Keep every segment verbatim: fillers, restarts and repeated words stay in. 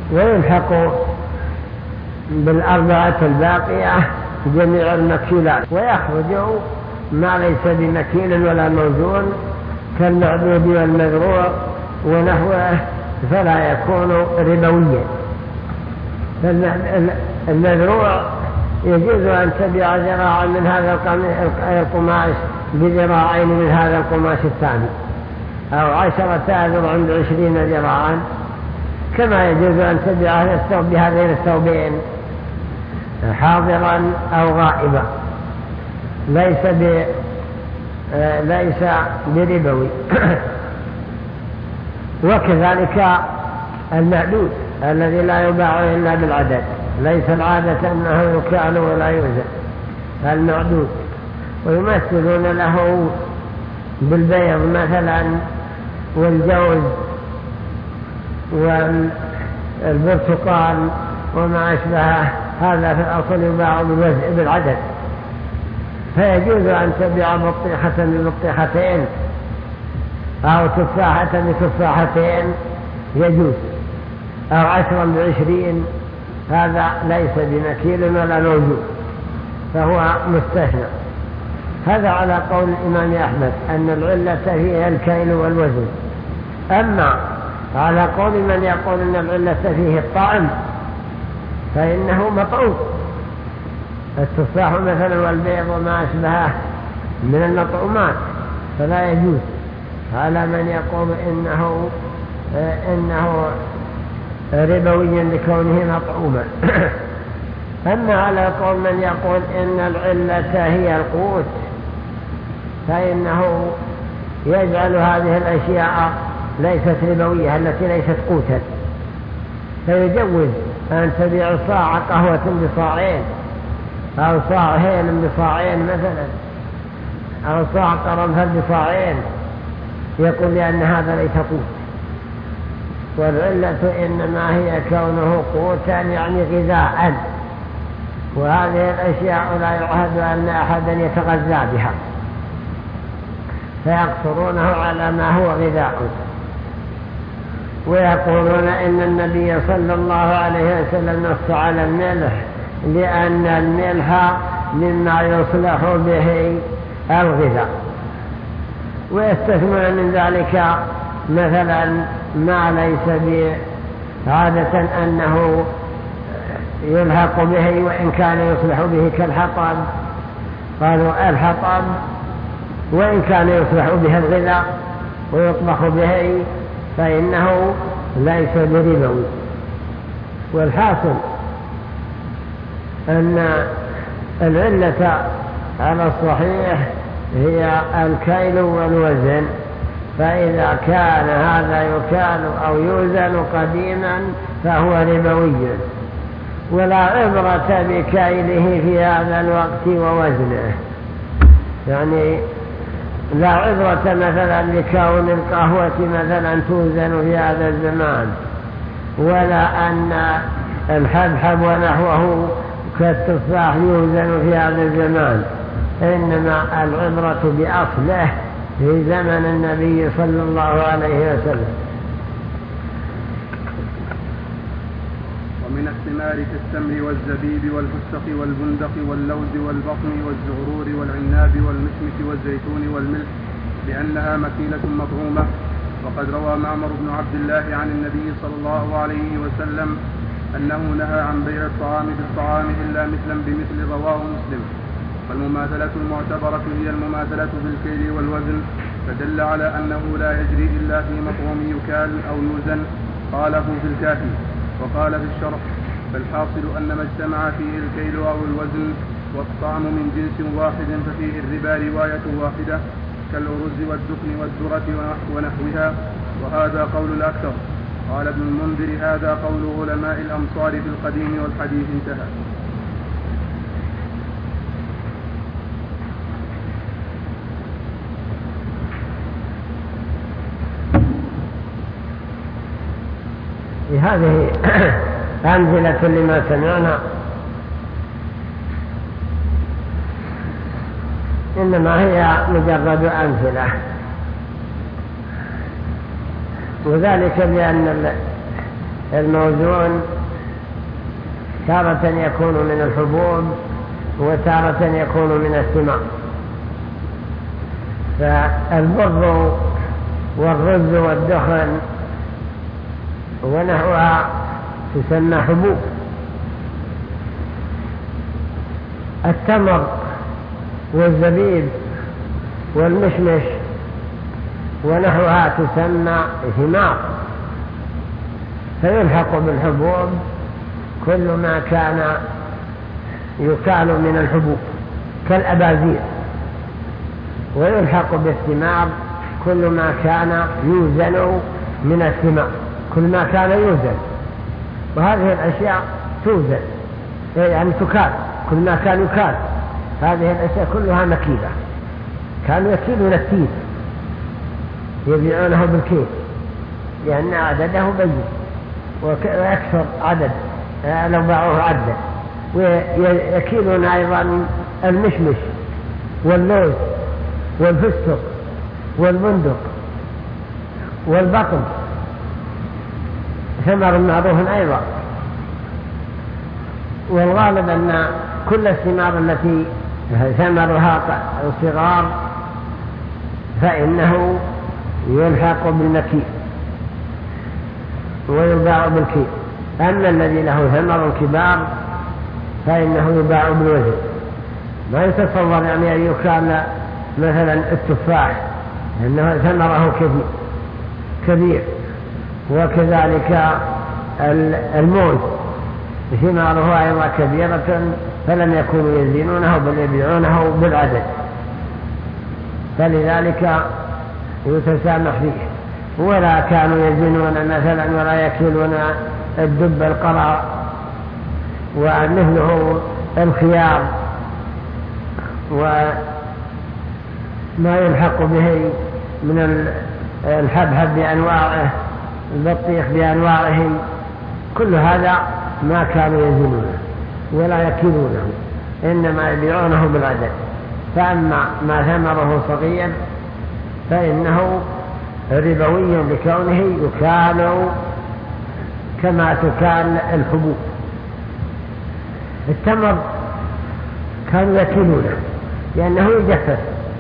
ويلحق بالأربعة الباقية جميع المكيلات، ويخرج ما ليس بمكيل ولا موزون كالمعدود والمذروع ونحوه، فلا يكون ربويا. المذروع يجوز أن تبيع ذراعا من هذا القماش بذراعين من هذا القماش الثاني، أو عشرة أذرع بعشرين ذراعا، كما يجوز أن تبيع هذا الثوب بهذين الثوبين حاضرا أو غائبا، ليس ب ليس بربوي. وكذلك المعدود الذي لا يباع إلا بالعدد، ليس العادة أنه يكال ولا يوزن، المعدود. ويمثلون له بالبيض مثلا والجوز والبرتقال وما أشبهه، هذا في الأصل يباع بالعدد، فيجوز أن تبيع بطيخة ببطيختين أو تفاحة بتفاحتين يجوز، أو عشرا بعشرين، هذا ليس بمكيل ولا موجود، فهو مستثنى. هذا على قول الإمام أحمد أن العلة هي الكيل والوزن. أما على قول من يقول أن العلة فيه الطعم فإنه مطعوم، التفاح مثلا والبيض وما أشبهه من المطعومات، فلا يجوز. على من يقول إنه إنه ربويا لكونه مطعوما. أما على قول من يقول إن العلة هي القوت فإنه يجعل هذه الأشياء ليست ربوية التي ليست قوتا، فيجوز أن تبيع صاع قهوة بصاعين أو صاع هيل بصاعين مثلا، أو صاع قرنفل بصاعين، يقول لأن هذا ليس قوت. والعلة إنما هي كونه قوتا يعني غذاء، وهذه الأشياء لا يعهد أن أحدا يتغذى بها، فيقصرونه على ما هو غذاء. ويقولون إن النبي صلى الله عليه وسلم نص على الملح لأن الملح مما يصلح به الغذاء، ويستثنون من ذلك مثلا ما ليس بعادة أنه يلحق به وإن كان يصلح به كالحطب، قالوا الحطب وإن كان يصلح به الغذاء ويطبخ به فإنه ليس بربوي. والحاصل أن العلة على الصحيح هي الكيل والوزن، فإذا كان هذا يكال أو يوزن قديما فهو ربوي، ولا عبرة بكيله في هذا الوقت ووزنه. يعني لا عبرة مثلا بكون القهوة مثلا توزن في هذا الزمان، ولا أن الحبحب ونحوه كالتفاح يوزن في هذا الزمان، إنما العبرة بأصله في زمن النبي صلى الله عليه وسلم. ومن الثمار كالتمر والزبيب والفستق والبندق واللوز والبطن والزغرور والعناب والمشمش والزيتون والملح لأنها مكيلة مطعومة. وقد روى معمر بن عبد الله عن النبي صلى الله عليه وسلم أنه نهى عن بيع الطعام بالطعام إلا مثلا بمثل، رواه مسلم. والمماثلة المعتبرة هي المماثلة بالكيل والوزن، فدل على أنه لا يجري إلا في مطعوم يكال أو يوزن، قاله في الكافي. وقال في الشرح: فالحاصل أن ما اجتمع فيه الكيل أو الوزن والطعم من جنس واحد ففيه الربا رواية واحدة كالأرز والدقن والذرة ونحوها، وهذا قول الأكثر. قال ابن المنذر: هذا قول علماء الأمصار في القديم والحديث. انتهى. هذه أمثلة لما سمعنا، إنما هي مجرد أمثلة، وذلك بأن الموزون تارة يكون من الحبوب وتارة يكون من الثمار. فالبر والرز والدخن ونحوها تسمى حبوب. التمر والزبيب والمشمش ونحوها تسمى ثمار. فيلحق بالحبوب كل ما كان يكال من الحبوب كالأبازير، ويلحق بالثمار كل ما كان يوزن من الثمار، كل ما كان يوزن. وهذه الأشياء توزن يعني تكال، كل ما كان يكال. هذه الأشياء كلها مكيلة. كانوا يكيلون التين يبيعونه بالكيل لأن عدده بين ويكثر عدد لو باعوه عدد. ويكيلون أيضا المشمش واللوز والفستق والبندق والبطن ثمر معروف أيضا. والغالب أن كل الثمار التي ثمرها صغار فإنه يلحق بالمكيل ويباع بالكيل. أما الذي له ثمر كبار فإنه يباع بالوزن. ما يتصور يعني أن يكال مثلا التفاح إنه ثمره كبير، وكذلك الموز ثماره أيضا كبيرة فلم يكونوا يزينونه بل يبيعونه بالعدد، فلذلك يتسامح فيه. ولا كانوا يزينون مثلا ولا يكيلون الدب القرع ومثله الخيار وما يلحق به من الحبهب بأنواعه، البطيخ بأنواعه، كل هذا ما كانوا يزينونه ولا يكيلونه، إنما يبيعونه بالعدد. فأما ما ثمره صغير فإنه ربوي لكونه يكال كما تكال الحبوب. التمر كانوا يكيلونه لأنه يجفف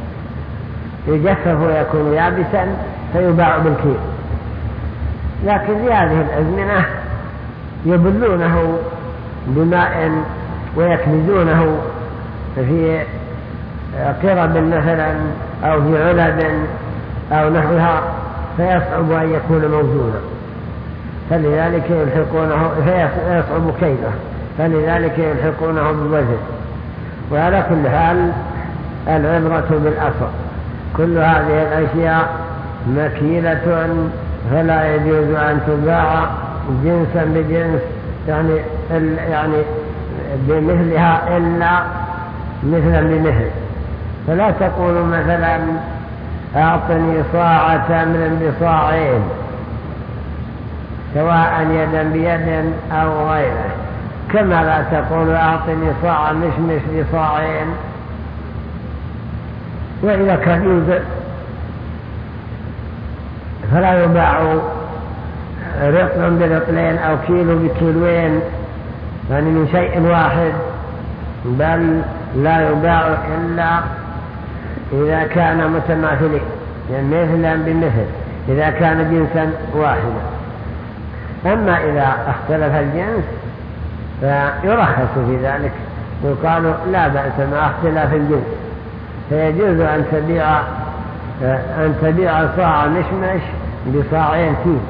يجفف ويكون يابسا فيباع بالكيل. لكن في هذه الأزمنة يبلونه بماء ويكنزونه في قرب مثلا أو في علب أو نحوها فيصعب أن يكون موزونا، فلذلك يلحقونه فيصعب كيله، فلذلك يلحقونه بالوزن. وعلى كل حال العبرة بالأصل. كل هذه الأشياء مكيلة فلا يجوز أن تباع جنسا بجنس يعني يعني بمثلها إلا مثلا بمثل. فلا تقول مثلا أعطني صاع تمر بصاعين سواء يدا بيد أو غيره، كما لا تقول أعطني صاع مشمش بصاعين. وإذا كان يوجد فلا يباع رطل برطلين أو كيلو بكيلوين يعني من شيء واحد، بل لا يباع إلا إذا كان متماثلين يعني مثلا بمثل، إذا كان جنسا واحدا. أما إذا اختلف الجنس فيرخص في ذلك، يقال لا بأس مع اختلاف الجنس، فيجوز أن تبيع أن تبيع صاع مشمش بصاعين تين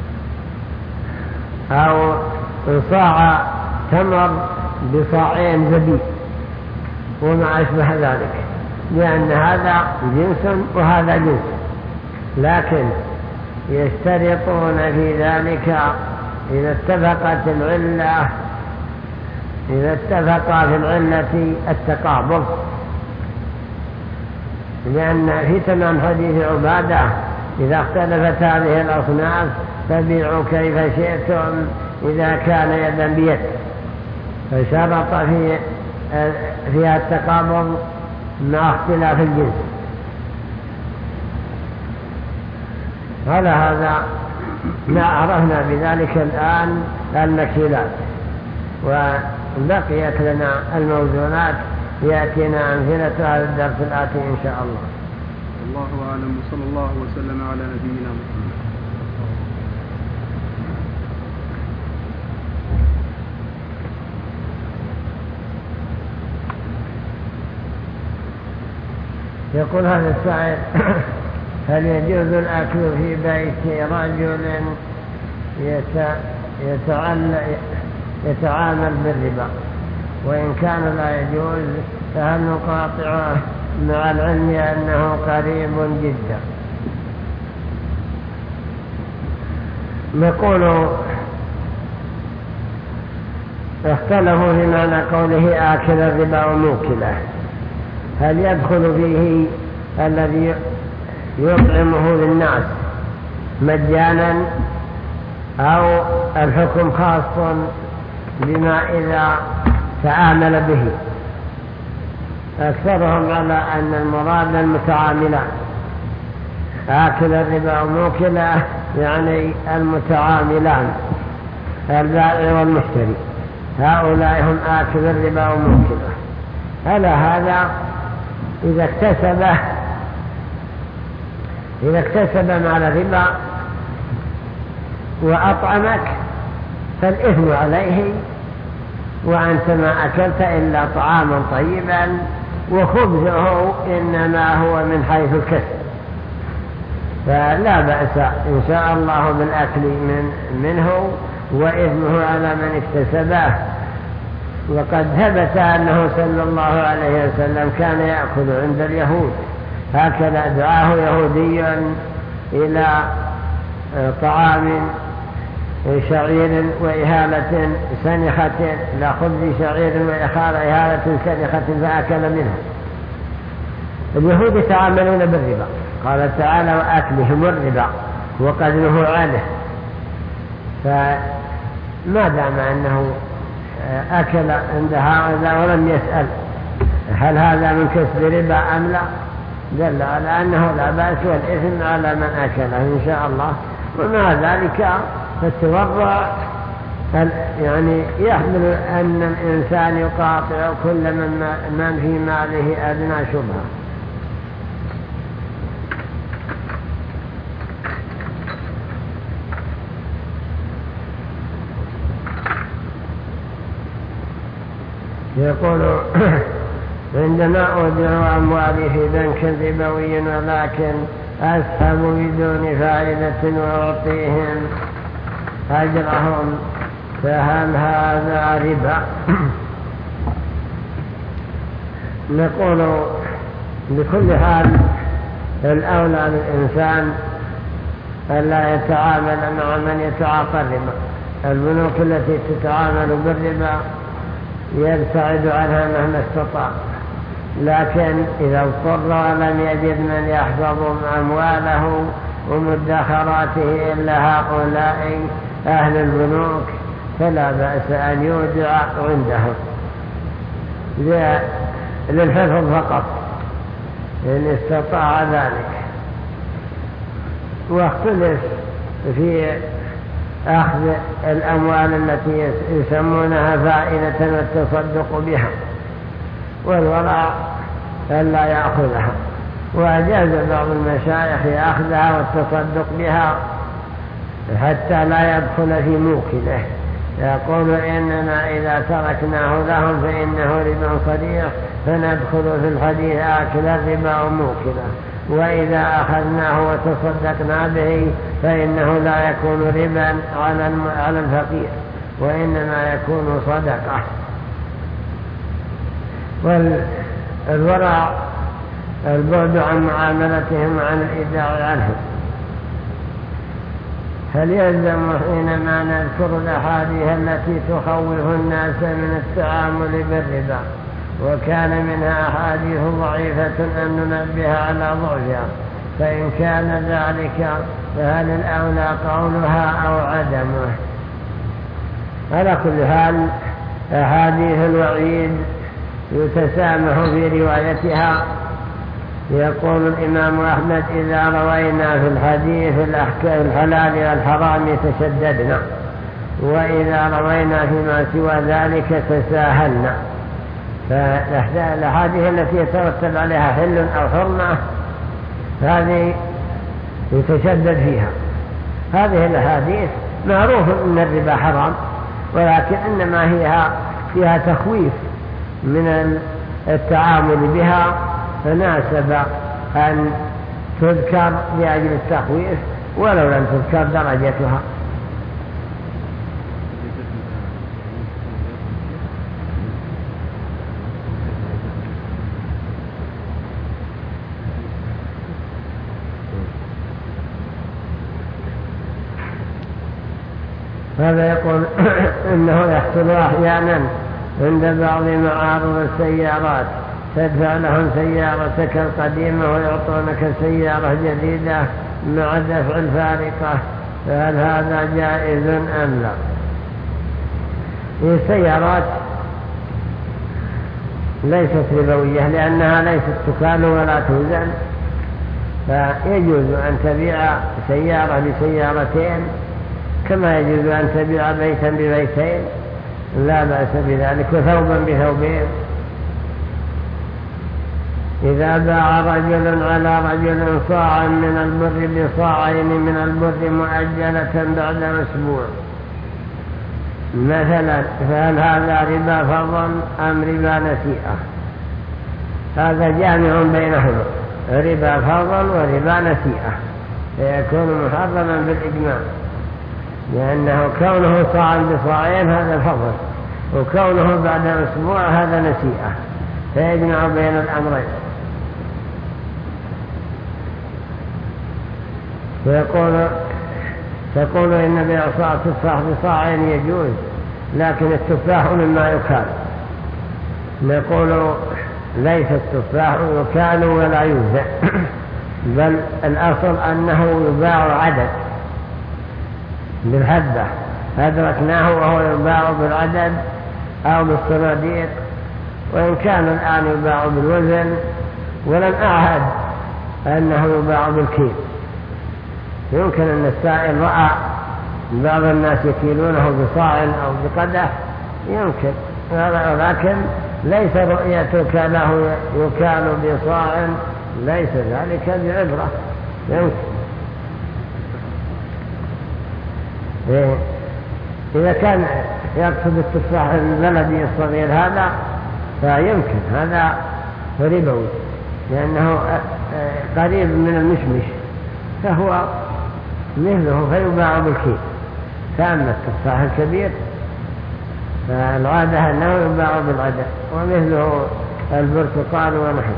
أو صاع تمر بصاعين زبيب وما أشبه ذلك، لأن هذا جنس وهذا جنس. لكن يشترطون في ذلك إذا اتفقت العلة إذا اتفقا في العلة التقابض، لأن في تمام حديث عبادة إذا اختلفت هذه الأصناف فبيعوا كيف شئتم إذا كان يدا بيد، فشرط في فيها التقابض مع اختلاف الجنس. على هذا ما عرفنا بذلك الآن المكيلات، وبقيت لنا الموزونات يأتينا أمثلة هذا الدرس الآتي إن شاء الله. الله أعلم، وصلى الله وسلم على نبينا محمد. يقول هذا السائل: هل يجوز الأكل في بيت رجل يتعامل بالربا؟ وإن كان لا يجوز فهل نقاطعه مع العلم أنه قريب جدا؟ نقول اختلفوا في معنى قوله آكل الربا وموكله، هل يدخل فيه الذي يطعمه للناس مجانا، أو الحكم خاص بما إذا تعامل به؟ أكثرهم على أن المراد المتعاملان، آكل الربا وموكله يعني المتعاملان البائع والمشتري، هؤلاء هم آكل الربا وموكله. هذا هذا إذا اكتسبه إذا اكتسب مال الربا وأطعمك فالإثم عليه، وأنت ما أكلت إلا طعاما طيبا، وخبزه إنما هو من حيث الكسب، فلا بأس إن شاء الله بالأكل من منه، وإثمه على من اكتسبه. وقد ثبت أنه صلى الله عليه وسلم كان يأكل عند اليهود، هكذا دعاه يهودي إلى طعام شعير وإهالة سنخة، إلى خبز شعير وإهالة سنخة فأكل منه. اليهود يتعاملون بالربا، قال تعالى: وأكلهم الربا وقد نهوا عنه. فما دام أنه أكل عند هؤلاء ولم يسأل هل هذا من كسب ربا أم لا، دل على أنه لا بأس، والإثم على من أكله إن شاء الله. ومع ذلك فالتورع يعني يحمل أن الإنسان يقاطع كل من, من في ماله أدنى شبهة. يقول: عندما أودع أموالي في بنك ربوي ولكن أسهم بدون فائدة وأعطيهم أجرهم، فهل هذا ربا؟ نقول بكل حال الأولى للإنسان ألا يتعامل مع من يتعاطى الربا. البنوك التي تتعامل بالربا يبتعد عنها مهما استطاع، لكن إذا اضطر ولم يجد من يحفظ أمواله ومدخراته إلا هؤلاء أهل البنوك فلا بأس أن يودع عندهم للحفظ فقط إن استطاع ذلك. واختلف في أخذ الأموال التي يسمونها فائدة والتصدق بها، والورع ألا يأخذها، وأجاز بعض المشايخ أخذها والتصدق بها حتى لا يدخل في موكله. يقول: إننا إذا تركناه لهم فإنه ربا صريح، فندخل في الحديث آكل الربا وموكله، وإذا أخذناه وتصدقنا به فإنه لا يكون ربا على الفقير، وإنما يكون صدقة. والورع البعد عن معاملتهم وعن الإيداع عنهم. هل يلزم حينما نذكر الأحاديث التي تخوف الناس من التعامل بالربا وكان منها أحاديث ضعيفة أن ننبه على ضعفها؟ فإن كان ذلك فهل الأولى قولها أو عدمه؟ على كل حال أحاديث الوعيد يتسامح في روايتها، يقول الإمام أحمد: إذا روينا في الحديث الأحكام الحلال والحرام تشددنا، وإذا روينا فيما سوى ذلك تساهلنا. فالأحاديث التي يترتب عليها حل أو حرمة هذه يتشدد فيها. هذه الأحاديث معروف أن الربا حرام، ولكن إنما هي فيها تخويف من التعامل بها، فناسب أن تذكر لأجل التخويف ولو لم تذكر درجتها. هذا يقول إنه يحصل أحيانا عند بعض معارض السيارات تدفع لهم سيارتك القديمة ويعطونك سيارة جديدة مع دفع الفارقة، فهل هذا جائز أم لا؟ السيارات ليست ربوية لأنها ليست تكال ولا توزن، فيجوز أن تبيع سيارة بسيارتين كما يجوز أن تبيع بيتا ببيتين، لا بأس بذلك، وثوبا بثوبين. إذا باع رجل على رجل صاعا من البر بصاعين من البر مؤجلة بعد أسبوع مثلا، فهل هذا ربا فضل أم ربا نسيئة؟ هذا جامع بينهما، ربا فضل وربا نسيئة، فيكون محرما بالإجماع، لأنه كونه صاعا بصاعين هذا فضل، وكونه بعد أسبوع هذا نسيئة، فيجمع بين الأمرين. ويقول تقول إن بيع صاع تفاح بصاعين يجوز، لكن التفاح مما يكال. نقول ليس التفاح يكال ولا يوزع، بل الأصل أنه يباع عدد بالحبة، أدركناه وهو يباع بالعدد أو بالصناديق، وإن كان الآن يباع بالوزن، ولم أعهد أنه يباع بالكيل. يمكن أن السائل رأى بعض الناس يكيلونه بصاع أو بقدح، يمكن، ولكن ليس رؤيتك له يكال بصاع، ليس ذلك بعبرة. يمكن إذا كان يقصد التفاح البلدي الصغير هذا فيمكن، هذا ربوي لأنه قريب من المشمش، فهو مثله فيباع بالكيل. فأما التفاح الكبير فالعادة أنه يباع بالعدد، ومثله البرتقال ونحو.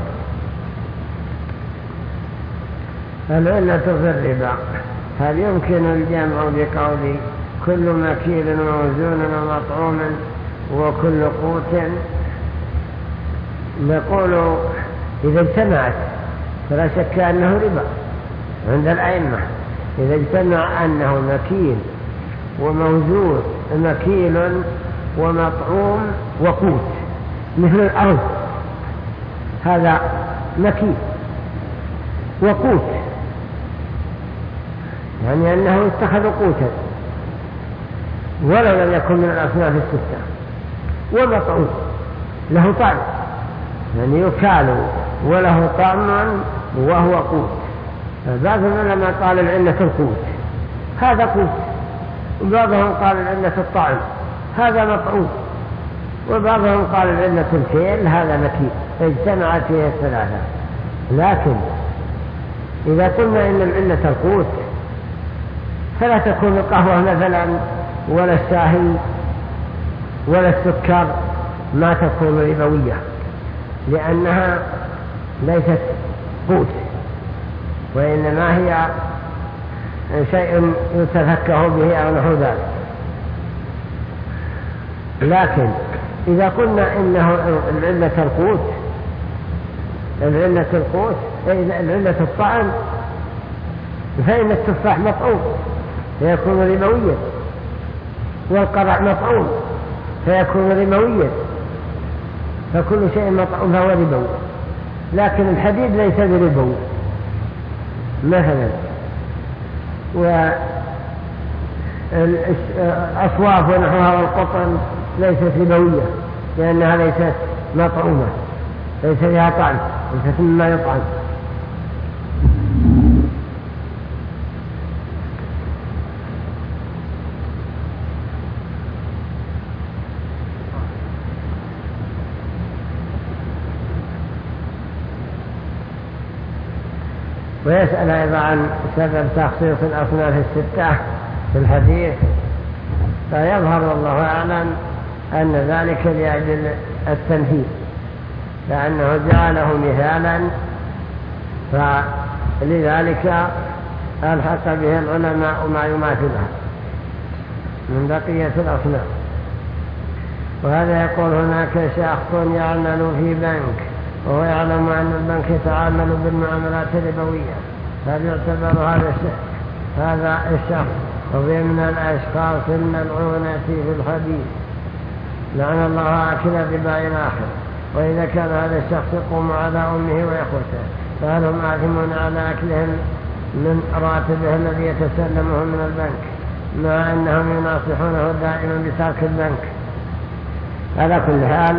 العلة في الربا، هل يمكن الجمع بقول كل مكيل وموزون ومطعوم وكل قوت؟ نقول إذا اجتمعت فلا شك أنه ربا عند الأئمة، إذا اجتمع أنه مكيل وموزون، مكيل ومطعوم وقوت، مثل الأرض هذا مكيل وقوت، يعني أنه اتخذ قوتا ولو لم يكن من الأصناف الستة، ومطعوم له طعم، يعني يكال وله طعم وهو قوت. بعضهم لما قال العلة القوت هذا قوت، وبعضهم قال العلة الطعم هذا مطعوم، وبعضهم قال العلة الكيل هذا مكيل، اجتمعت فيه الثلاثة. لكن إذا قلنا إن العلة القوت فلا تكون القهوة مثلا ولا الشاهي ولا السكر ما تكون ربوية، لأنها ليست قوت، وإنما هي شيء يتفكه به أو نحو ذلك. لكن إذا قلنا إنه العلة القوت، العلة القوت العلة الطعم، فإن التفاح مطعوم فيكون ربويا، والقرع مطعوم فيكون ربويا، فكل شيء مطعوم فهو ربوي. لكن الحديد ليس بربوي مثلا، والأصواف ونحوها والقطن ليست ربوية لأنها ليست مطعومة، ليس فيها طعم، ليست مما يطعم. ويسأل أيضا عن سبب تخصيص الأصناف الستة في الحديث، فيظهر والله أعلم أن ذلك لأجل التنفيذ، لأنه جعله مثالا فلذلك ألحق به العلماء ما يماثلها من بقية الأصناف. وهذا يقول هناك شخص يعمل في بنك وهو يعلم أن البنك يتعامل بالمعاملات الربوية، هل يعتبر هذا الشخص هذا الشخص ضمن الأشخاص الملعونة في الحديث لعن الله أكل الربا إلى آخره؟ وإذا كان هذا الشخص يقوم على أمه وإخوته فهل هم آثمون على أكلهم من راتبه الذي يتسلمه من البنك مع أنهم يناصحونه دائما بترك البنك؟ على كل حال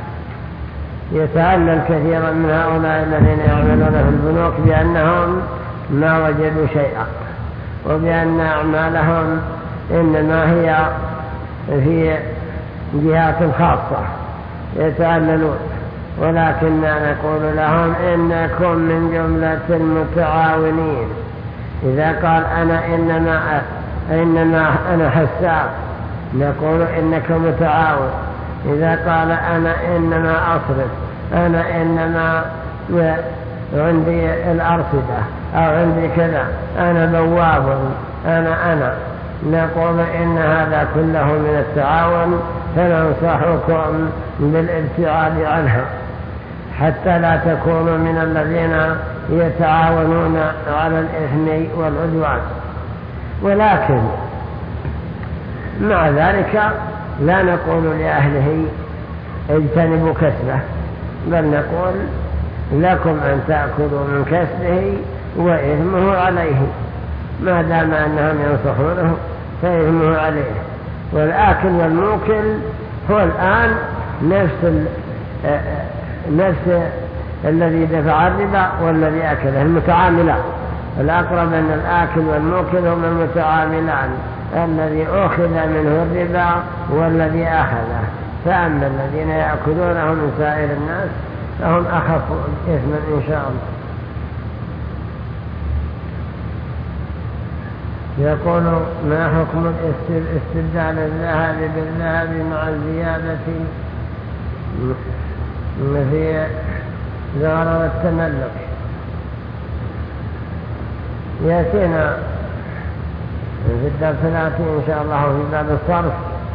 يتعلل كثيرا من هؤلاء الذين يعملون في البنوك بأنهم ما وجدوا شيئا، وبأن أعمالهم إنما هي في جهات خاصة يتعللون، ولكننا نقول لهم إنكم من جملة المتعاونين. إذا قال أنا إنما, إنما أنا حساب نقول إنك متعاون. إذا قال أنا إنما أصرف، أنا إنما عندي الأرصدة أو عندي كذا، أنا بواب، أنا أنا نقول إن هذا كله من التعاون، فننصحكم بالابتعاد عنها حتى لا تكونوا من الذين يتعاونون على الإثم والعدوان. ولكن مع ذلك لا نقول لأهله اجتنبوا كسبه، بل نقول لكم أن تأكلوا من كسبه وإثمه عليه، ما دام أنهم ينصحونه فإثمه عليه. والآكل والموكل هو الآن نفس نفس الذي دفع الربا والذي أكله، المتعاملان. الأقرب أن الآكل والموكل هم المتعاملان، الذي أخذ منه الربا والذي أخذه. فأما الذين يأكلونه من سائر الناس فهم أخف إثما إن شاء الله. يقول ما حكم استبدال الذهب بالذهب مع الزيادة في ضرر التملك؟ يأتينا في الدرس الآتي إن شاء الله في باب الصرف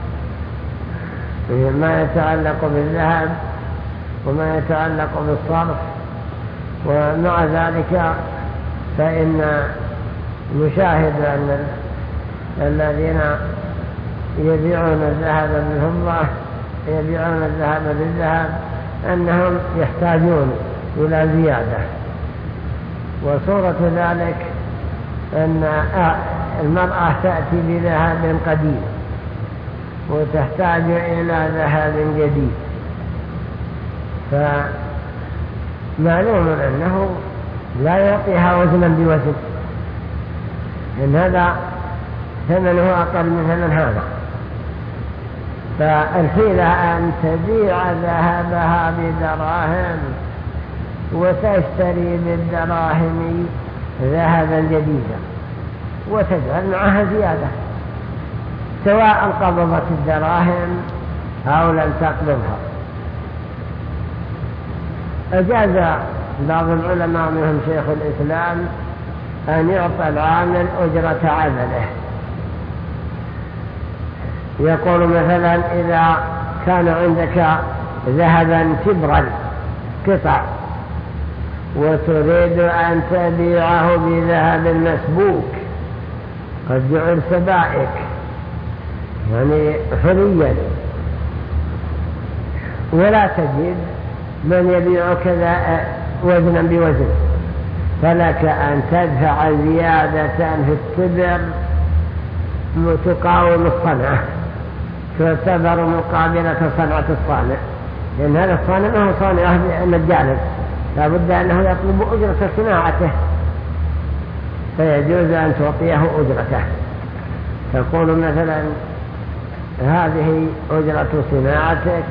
ما يتعلق بالذهب وما يتعلق بالصرف. ومع ذلك فإن نشاهد أن الذين يبيعون الذهب بالفضة يبيعون الذهب بالذهب أنهم يحتاجون إلى زيادة. وصورة ذلك أن المرأة تأتي بذهب قديم وتحتاج إلى ذهب جديد، فمعلوم أنه لا يعطيها وزنا بوزن، إن هذا ثمنه أقل من ثمن هذا. فالحيلة أن تبيع ذهبها بدراهم وتشتري بالدراهم ذهبا جديدا وتجعل معها زيادة، سواء قبضت الدراهم أو لم تقبضها. أجاز بعض العلماء منهم شيخ الإسلام أن يعطى العامل أجرة عمله. يقول مثلا إذا كان عندك ذهبا تبرا قطع وتريد أن تبيعه بذهب مسبوك قد جعل سبائك يعني حليا، ولا تجد من يبيع كذا وزنا بوزن، فلك أن تدفع زيادة في التبر تقاوم الصنعة، تعتبر مقابلة صنعة الصانع، لأن هذا الصانع ما هو صانعه مجانا، لا بد أنه يطلب أجرة صناعته، فيجوز أن تعطيه أجرته. تقول مثلا هذه أجرة صناعتك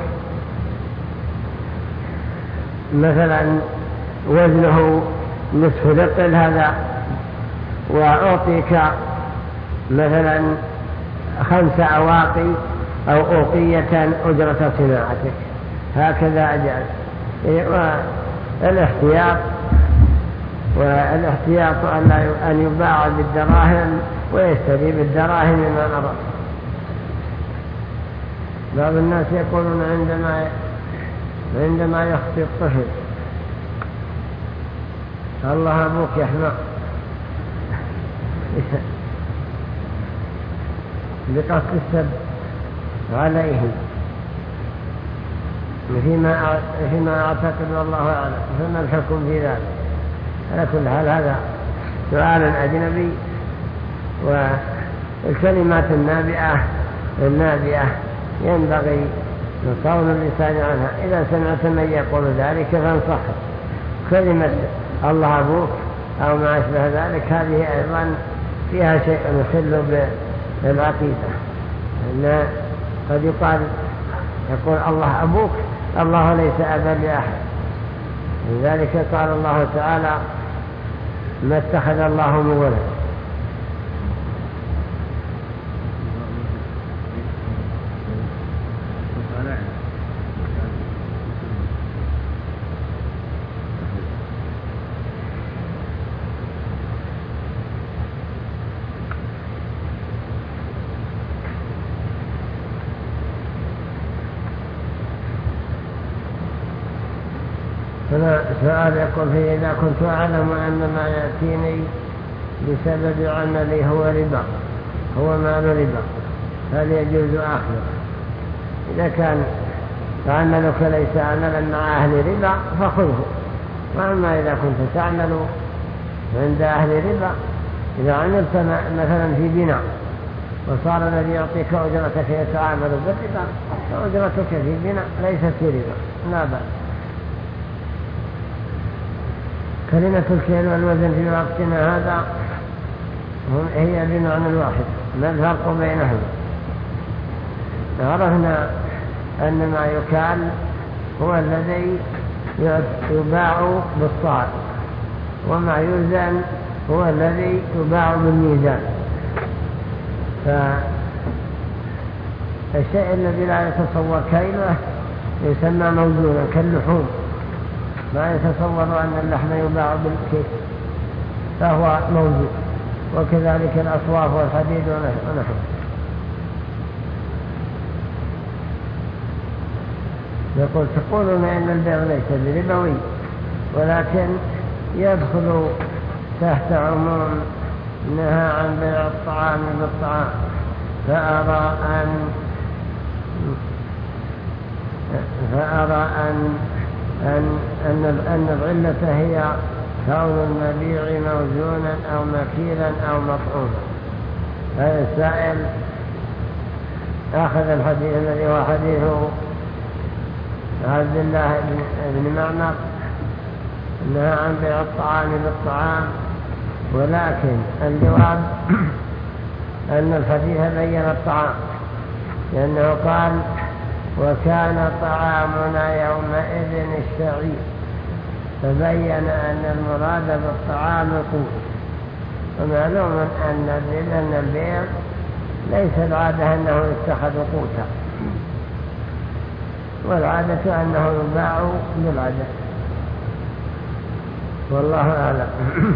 مثلا وزنه نصف ثقل هذا، وأعطيك مثلا خمس أواقي أو أوقية أجرة صناعتك، هكذا أجعل. والاحتياط والاحتياط أن يباع بالدراهم ويشتري بالدراهم ما أراد. بعض الناس يقولون عندما عندما يخطي الطفل الله أبوك يحمى بقصد السب عليه، فيما فيما أعتقد والله أعلم، فما الحكم في ذلك؟ على كل حال هذا سؤال أجنبي، والكلمات النابئة النابئة ينبغي نصون اللسان عنها. إذا سمعت من يقول ذلك فانصح. كلمة الله أبوك أو ما أشبه ذلك هذه أيضا فيها شيء يخل بالعقيدة، إن قد يقال يقول الله أبوك، الله ليس أبا لأحد، لذلك قال الله تعالى ما اتخذ الله من ولد. سؤال يقول فيه إذا كنت أعلم أن ما يأتيني بسبب عملي هو ربا، هو مال ربا، هل يجوز أخذه؟ إذا كان عملك ليس عملا مع أهل ربا فخذه، وأما إذا كنت تعمل عند أهل ربا، إذا عملت مثلا في بناء وصار الذي يعطيك أجرتك يتعامل بالربا فأجرتك في بناء ليست في ربا لا بأس. كلمة الكيل والوزن في وقتنا هذا هي بمعنى واحد، ما الفرق بينهما؟ عرفنا أن ما يكال هو الذي يباع بالصاع، وما يوزن هو الذي يباع بالميزان. فالشيء الذي لا يتصور كيله يسمى موزونا كاللحوم، ما يتصور أن اللحم يباع بالكيل فهو موزون، وكذلك الأصواف والحديد ونحو. يقول تقولون إن البيع ليس بربوي، ولكن يدخل تحت عموم نهى عن بيع الطعام بالطعام، فأرى أن فأرى أن أن أن أن العلة هي كون المبيع موزونا أو مكيلا أو مطعوما. هذا السائل أخذ الحديث الذي هو حديث عبد الله بن معمر نهى عن بيع الطعام بالطعام، ولكن الجواب أن الحديث بين الطعام، لأنه قال وكان طعامنا يومئذ الشعير، فبين أن المراد بالطعام قوت. ومعلوم أن البيع ليس العادة أنه يتخذ قوتا، والعادة أنه يباع بالعدد، والله أعلم.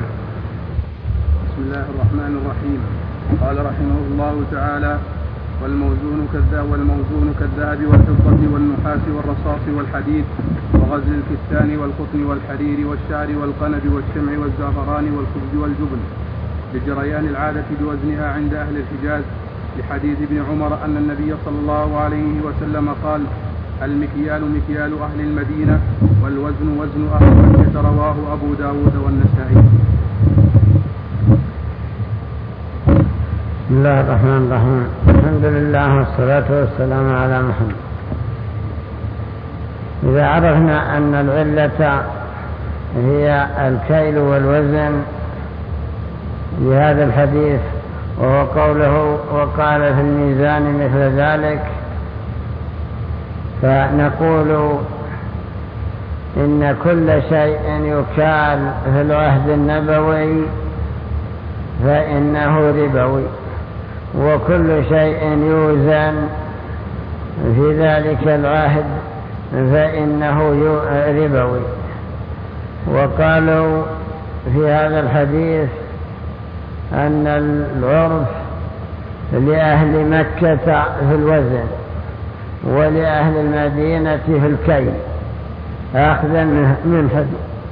بسم الله الرحمن الرحيم. قال رحمه الله تعالى والموزون كالذهب والموزون كالذهب والفضة والنحاس والرصاص والحديد وغزل الكستان والقطن والحرير والشعر والقنب والشمع والزعفران والخبز والجبن، لجريان العادة بوزنها عند أهل الحجاز، لحديث ابن عمر أن النبي صلى الله عليه وسلم قال المكيال مكيال أهل المدينة والوزن وزن أهل مكة. رواه أبو داود والنسائي. بسم الله الرحمن الرحيم. الحمد لله والصلاة والسلام على محمد. إذا عرفنا أن العلة هي الكيل والوزن لهذا الحديث، وهو قوله وقال في الميزان مثل ذلك، فنقول إن كل شيء يكال في العهد النبوي فإنه ربوي، وكل شيء يوزن في ذلك العهد فإنه ربوي. وقالوا في هذا الحديث أن العرف لأهل مكة في الوزن ولأهل المدينة في الكيل، أخذا من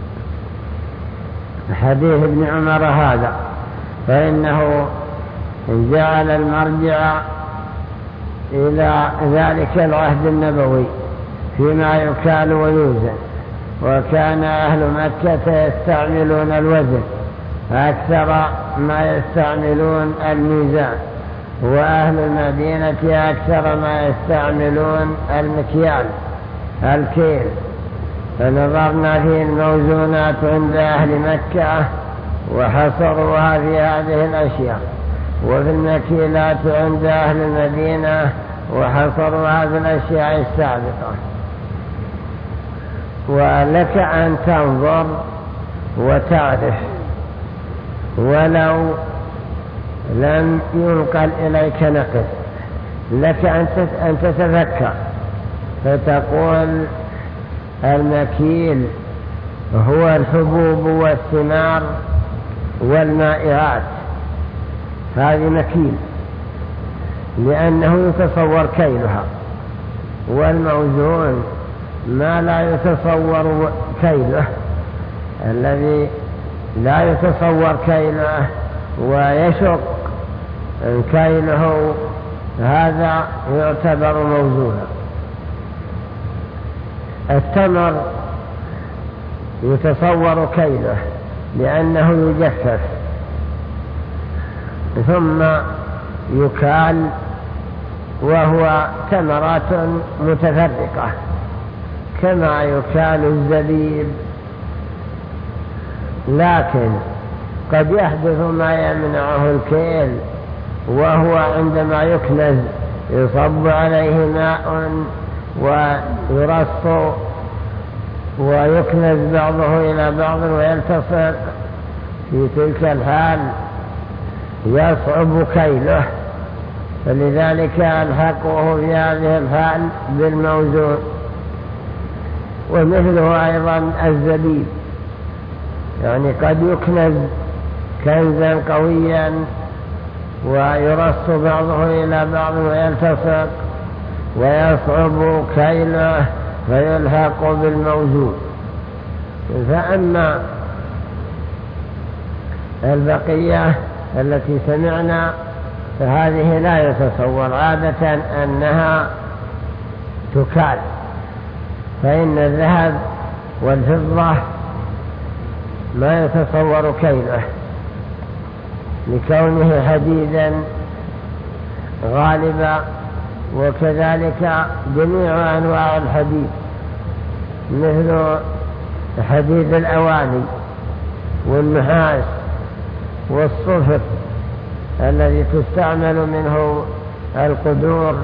حديث ابن عمر هذا، فإنه جعل المرجع إلى ذلك العهد النبوي فيما يكال ويوزن، وكان أهل مكة يستعملون الوزن أكثر ما يستعملون الميزان، وأهل المدينة أكثر ما يستعملون المكيال الكيل. فنظرنا في الموزونات عند أهل مكة وحصروها في هذه الأشياء، وفي المكيلات عند أهل المدينة وحصروها في الأشياء السابقة. ولك أن تنظر وتعرف ولو لم ينقل إليك نقل، لك أن تتفكر فتقول المكيل هو الحبوب والثمار والمائعات، هذه مكيل لأنه يتصور كيلها، والموزون ما لا يتصور كيله، الذي لا يتصور كيله ويشق كيله هذا يعتبر موزونا. التمر يتصور كيله لأنه يجفف ثم يكال، وهو تمرات متفرقة كما يكال الزبيب، لكن قد يحدث ما يمنعه الكيل، وهو عندما يكنز يصب عليه ماء ويرص ويكنز بعضه إلى بعض ويلتصق، في تلك الحال يصعب كيله، فلذلك ألحقه في هذه الحال بالموزون. ومثله أيضا الزبيب، يعني قد يكنز كنزا قويا ويرص بعضه إلى بعض ويلتصق ويصعب كيله فيلحق بالموزون. فأما البقية التي سمعنا فهذه لا يتصور عادة أنها تكال، فإن الذهب والفضة ما يتصور كيله لكونه حديدا غالبا، وكذلك جميع أنواع الحديد مثل حديد الأواني والنحاس والصفر الذي تستعمل منه القدور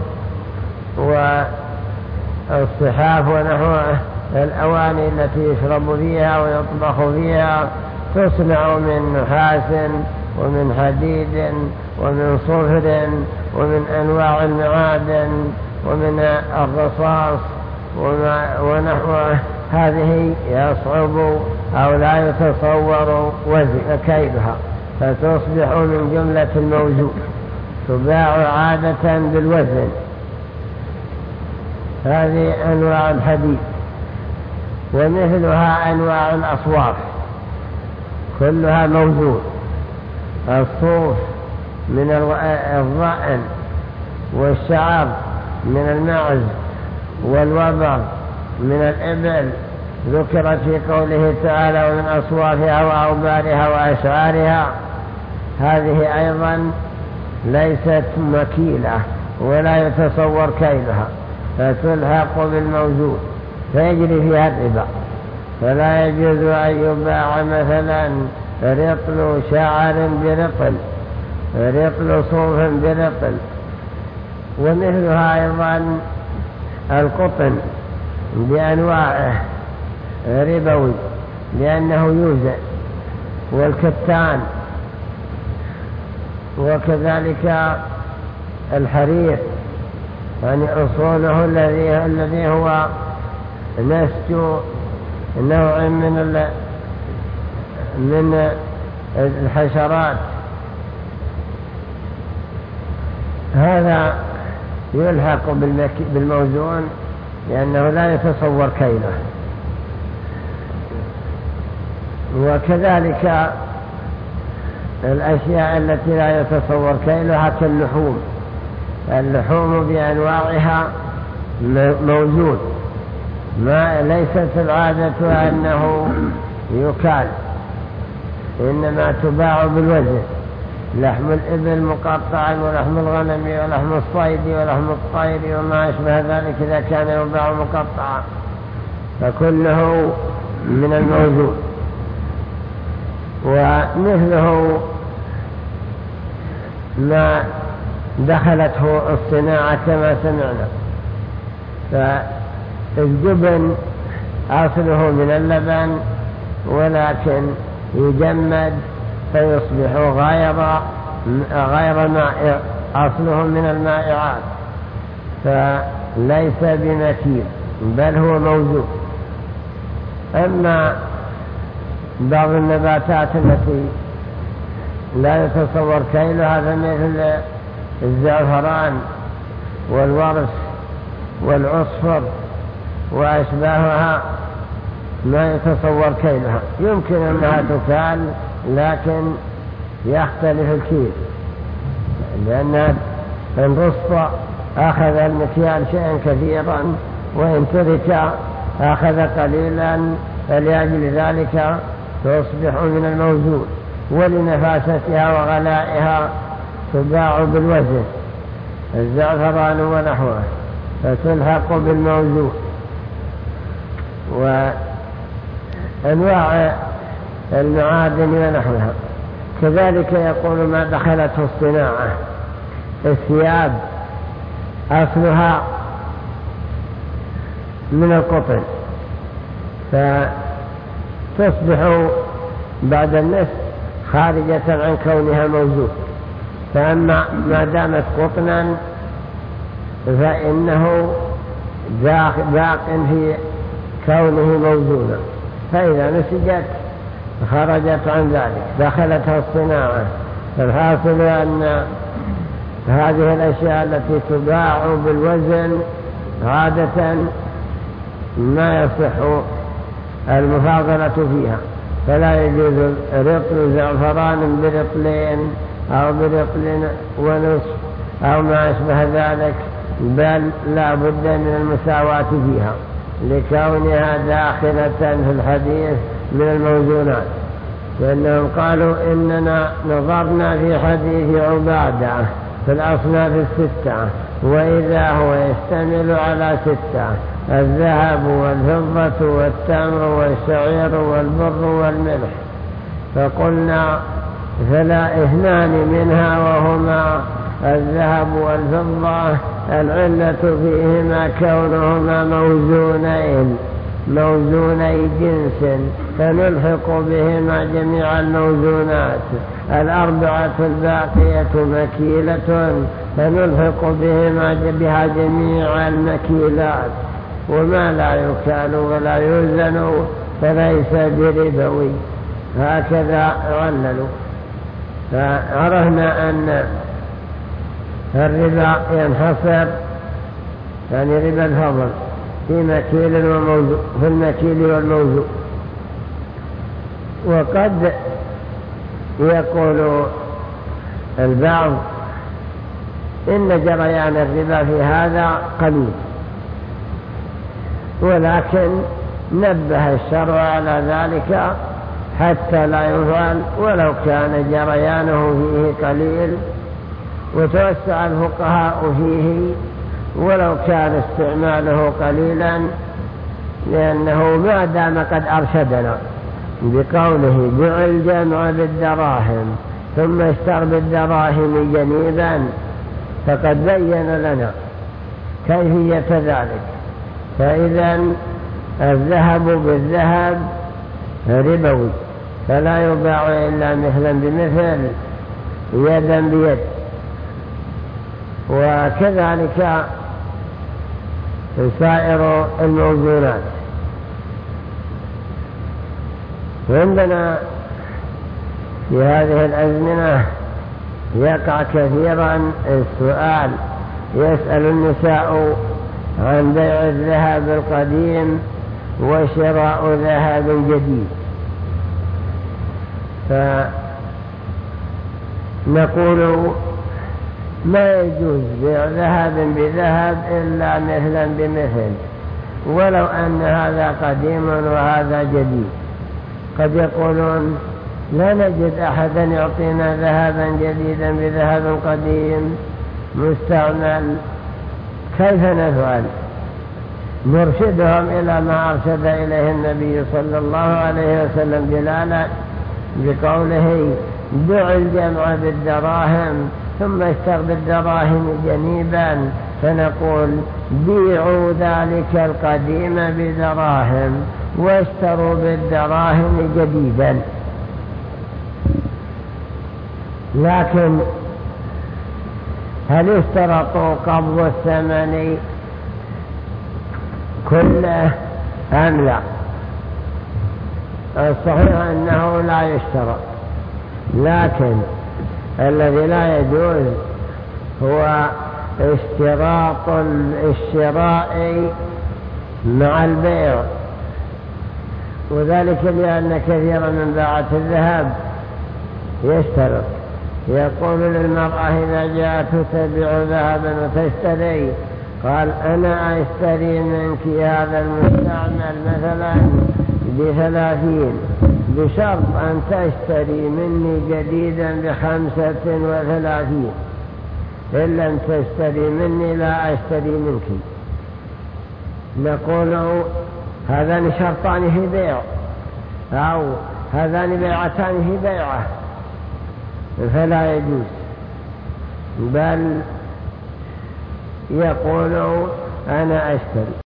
والصحاف ونحوه. الأواني التي يشرب فيها ويطبخ فيها تصنع من نحاس ومن حديد ومن صفر ومن أنواع المعادن ومن الرصاص ونحوه. هذه يصعب أو لا يتصور وزن كيلها، فتصبح من جملة الموزون، تباع عادة بالوزن. هذه أنواع الحديد، ومثلها أنواع الأصواف كلها موزون. الصوف من الضأن والشعر من المعز والوبر من الإبل ذكرت في قوله تعالى ومن أصوافها وأوبارها وأشعارها، هذه أيضا ليست مكيلة ولا يتصور كيلها، فتلحق بالموجود فيجري فيها الربا. فلا يجوز أن يباع مثلا رطل شعر برطل، رطل صوف برطل. ومثلها أيضا القطن بأنواعه ربوي لأنه يوزن، والكتان، وكذلك الحرير يعني أصوله الذي الذي هو نسج نوع من من الحشرات، هذا يلحق بالموزون لأنه لا يتصور كيله. وكذلك الأشياء التي لا يتصور كيلها كاللحوم، اللحوم بأنواعها موجود، ما ليست العادة أنه يكال، إنما تباع بالوزن، لحم الإبل مقطعا ولحم الغنم ولحم الصيد ولحم الطير وما أشبه ذلك إذا كان يباع مقطعا، فكله من الموجود. ومثله ما دخلته الصناعة كما سمعنا، فالجبن أصله من اللبن ولكن يجمد فيصبح غير غير مائع، أصله من المائعات، فليس بمكيل بل هو موجود. أما بعض النباتات التي لا يتصور كيلها فمثل الزعفران والورس والعصفر وأشباهها ما يتصور كيلها، يمكن أنها تكال لكن يختلف الكيل، لأن إن رص أخذ المكيال شيئا كثيرا وإن ترك أخذ قليلا، فلأجل ذلك تصبح من الموجود. ولنفاستها وغلائها تباع بالوزن الزعفران ونحوه فتلحق بالموجود. وأنواع المعادن ونحوها كذلك يقول ما دخلته الصناعة. الثياب أصلها من القطن، فتصبح بعد النسف خارجة عن كونها موجود، فأما ما دامت قطنا فإنه باق في كونه موجودا، فإذا نسجت خرجت عن ذلك دخلتها الصناعة. فالحاصل أن هذه الأشياء التي تباع بالوزن عادة ما يصح المفاضلة فيها، فلا يجوز رطل زعفران برطلين أو برطل ونصف أو ما أشبه ذلك، بل لا بد من المساواة فيها لكونها داخلة في الحديث من الموزونات. لأنهم قالوا إننا نظرنا في حديث عبادة في الأصناف الستة وإذا هو يشتمل على ستة: الذهب والفضة والتمر والشعير والبر والملح، فقلنا فلا اثنان منها وهما الذهب والفضة العلة فيهما كونهما موزونين موزوني جنس، فنلحق بهما جميع الموزونات. الأربعة الباقية مكيلة فنلحق بهما بها جميع المكيلات، وما لا يكال ولا يوزن فليس بربوي. هكذا عللوا. فعرفنا أن الربا ينحصر يعني ربا الفضل في مكيل وموزون، في المكيل والموزون. وقد يقول البعض إن جريان الربا في هذا قليل، ولكن نبه الشرع على ذلك حتى لا يفعل ولو كان جريانه فيه قليل، وتوسع الفقهاء فيه ولو كان استعماله قليلا، لأنه ما دام قد أرشدنا بقوله بع الجمع بالدراهم ثم اشتر بالدراهم جنيبا، فقد بين لنا كيفية ذلك. فإذا الذهب بالذهب ربوي، فلا يباع إلا مثلا بمثل، يدا بيد. وكذلك سائر الموزونات. وعندنا في هذه الأزمنة يقع كثيرا السؤال، يسأل النساء عن بيع الذهب القديم وشراء ذهب جديد، فنقول ما يجوز بيع ذهب بذهب إلا مثلا بمثل، ولو أن هذا قديم وهذا جديد. قد يقولون لا نجد أحدا يعطينا ذهبا جديدا بذهب قديم مستعمل، كيف نفعل؟ نرشدهم إلى ما أرشد إليه النبي صلى الله عليه وسلم دلالة بقوله بع الجمع بالدراهم ثم اشتر بالدراهم جنيبا، فنقول بيعوا ذلك القديم بدراهم واشتروا بالدراهم جديدا. لكن هل يشترط قبض الثمن كله أم لا؟ الصحيح أنه لا يشترط، لكن الذي لا يجوز هو اشتراط الشراء مع البيع، وذلك لأن كثيرا من باعة الذهب يشترط، يقول للمرأة إذا جاءت تبيع ذهبا وتشتري، قال أنا أشتري منك هذا المستعمل مثلا بثلاثين، بشرط أن تشتري مني جديدا بخمسة وثلاثين، إن لم تشتري مني لا أشتري منك. نقول هذان شرطان في بيع، أو هذان بيعتان في بيعة، فلا يجوز، بل يقول أنا أشتري.